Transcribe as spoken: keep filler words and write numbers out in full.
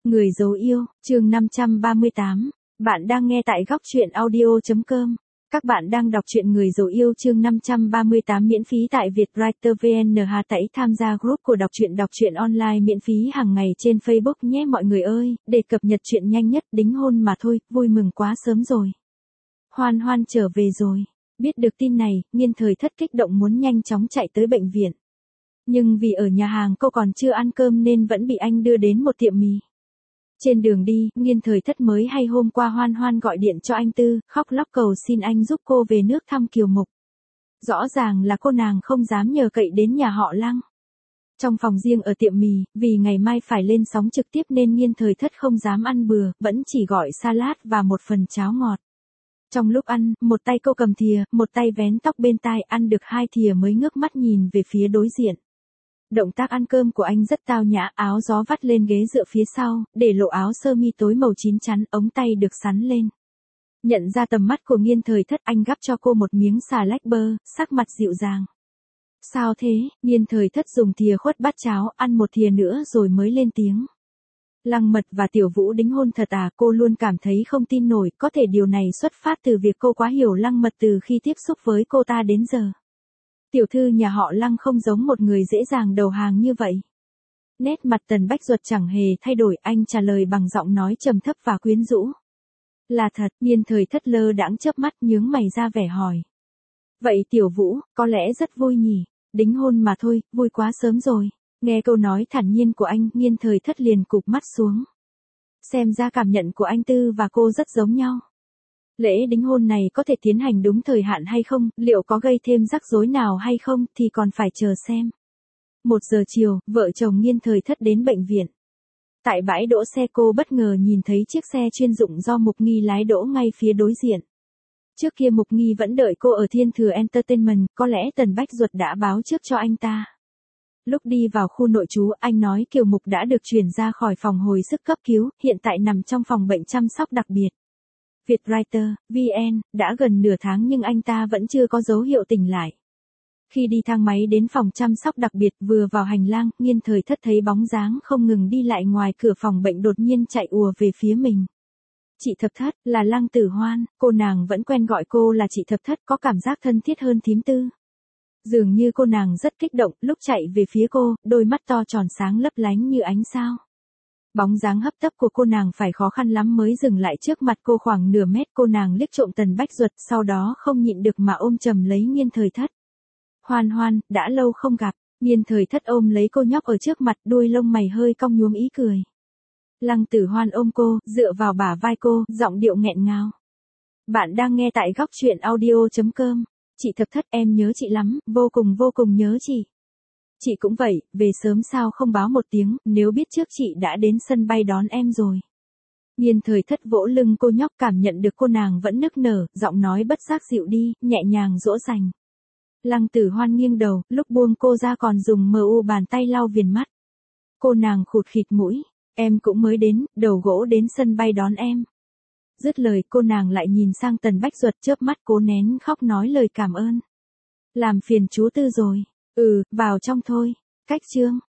Người dấu yêu, chương năm trăm ba mươi tám. Bạn đang nghe tại góc truyện audio.com. Các bạn đang đọc truyện Người dấu yêu chương năm trăm ba mươi tám miễn phí tại Vietwriter vê en. Hà tẩy tham gia group của đọc truyện đọc truyện online miễn phí hàng ngày trên Facebook nhé mọi người ơi, để cập nhật chuyện nhanh nhất. Đính hôn mà thôi, vui mừng quá sớm rồi. Hoan Hoan trở về rồi. Biết được tin này, Nghiên Thời Thất kích động muốn nhanh chóng chạy tới bệnh viện. Nhưng vì ở nhà hàng cô còn chưa ăn cơm nên vẫn bị anh đưa đến một tiệm mì. Trên đường đi, Nghiên Thời Thất mới hay hôm qua Hoan Hoan gọi điện cho anh Tư, khóc lóc cầu xin anh giúp cô về nước thăm Kiều Mục. Rõ ràng là cô nàng không dám nhờ cậy đến nhà họ Lăng. Trong phòng riêng ở tiệm mì, vì ngày mai phải lên sóng trực tiếp nên Nghiên Thời Thất không dám ăn bừa, vẫn chỉ gọi salad và một phần cháo ngọt. Trong lúc ăn, một tay cô cầm thìa, một tay vén tóc bên tai, ăn được hai thìa mới ngước mắt nhìn về phía đối diện. Động tác ăn cơm của anh rất tao nhã, áo gió vắt lên ghế dựa phía sau, để lộ áo sơ mi tối màu chín chắn, ống tay được sắn lên. Nhận ra tầm mắt của Nghiên Thời Thất, anh gắp cho cô một miếng xà lách bơ, sắc mặt dịu dàng. Sao thế? Nghiên Thời Thất dùng thìa khuất bát cháo, ăn một thìa nữa rồi mới lên tiếng. Lăng Mật và Tiểu Vũ đính hôn thật à? Cô luôn cảm thấy không tin nổi, có thể điều này xuất phát từ việc cô quá hiểu Lăng Mật từ khi tiếp xúc với cô ta đến giờ. Tiểu thư nhà họ Lăng không giống một người dễ dàng đầu hàng như vậy. Nét mặt Tần Bách Duật chẳng hề thay đổi, anh trả lời bằng giọng nói trầm thấp và quyến rũ. Là thật. Nghiên Thời Thất lơ đãng chớp mắt, nhướng mày ra vẻ hỏi. Vậy Tiểu Vũ, có lẽ rất vui nhỉ? Đính hôn mà thôi, vui quá sớm rồi. Nghe câu nói thản nhiên của anh, Nghiên Thời Thất liền cụp mắt xuống. Xem ra cảm nhận của anh Tư và cô rất giống nhau. Lễ đính hôn này có thể tiến hành đúng thời hạn hay không, liệu có gây thêm rắc rối nào hay không thì còn phải chờ xem. Một giờ chiều, vợ chồng Nghiên Thời Thất đến bệnh viện. Tại bãi đỗ xe cô bất ngờ nhìn thấy chiếc xe chuyên dụng do Mục Nghi lái đỗ ngay phía đối diện. Trước kia Mục Nghi vẫn đợi cô ở Thiên Thừa Entertainment, có lẽ Tần Bách Duật đã báo trước cho anh ta. Lúc đi vào khu nội trú, anh nói Kiều Mục đã được chuyển ra khỏi phòng hồi sức cấp cứu, hiện tại nằm trong phòng bệnh chăm sóc đặc biệt. Vietwriter vê en, đã gần nửa tháng nhưng anh ta vẫn chưa có dấu hiệu tỉnh lại. Khi đi thang máy đến phòng chăm sóc đặc biệt, vừa vào hành lang, Nghiên Thời Thất thấy bóng dáng không ngừng đi lại ngoài cửa phòng bệnh đột nhiên chạy ùa về phía mình. Chị Thập Thất, là Lăng Tử Hoan, cô nàng vẫn quen gọi cô là chị Thập Thất, có cảm giác thân thiết hơn thím Tư. Dường như cô nàng rất kích động, lúc chạy về phía cô, đôi mắt to tròn sáng lấp lánh như ánh sao. Bóng dáng hấp tấp của cô nàng phải khó khăn lắm mới dừng lại trước mặt cô khoảng nửa mét. Cô nàng liếc trộm Tần Bách Duật, sau đó không nhịn được mà ôm chầm lấy Nghiên Thời Thất. Hoan Hoan, đã lâu không gặp. Nghiên Thời Thất ôm lấy cô nhóc ở trước mặt, đuôi lông mày hơi cong nhuốm ý cười. Lăng Tử Hoan ôm cô, dựa vào bả vai cô, giọng điệu nghẹn ngào. Bạn đang nghe tại góc truyện audio.com. Chị Thập Thất, em nhớ chị lắm, vô cùng vô cùng nhớ chị. Chị cũng vậy, về sớm sao không báo một tiếng, nếu biết trước chị đã đến sân bay đón em rồi. Nghiên Thời Thất vỗ lưng cô nhóc, cảm nhận được cô nàng vẫn nức nở, giọng nói bất giác dịu đi, nhẹ nhàng dỗ dành. Lăng Tử Hoan nghiêng đầu, lúc buông cô ra còn dùng mờ u bàn tay lau viền mắt. Cô nàng khụt khịt mũi, em cũng mới đến, đầu gỗ đến sân bay đón em. Dứt lời, cô nàng lại nhìn sang Tần Bách Duật, chớp mắt cố nén khóc nói lời cảm ơn. Làm phiền chú Tư rồi. Ừ, vào trong thôi. Cách chương.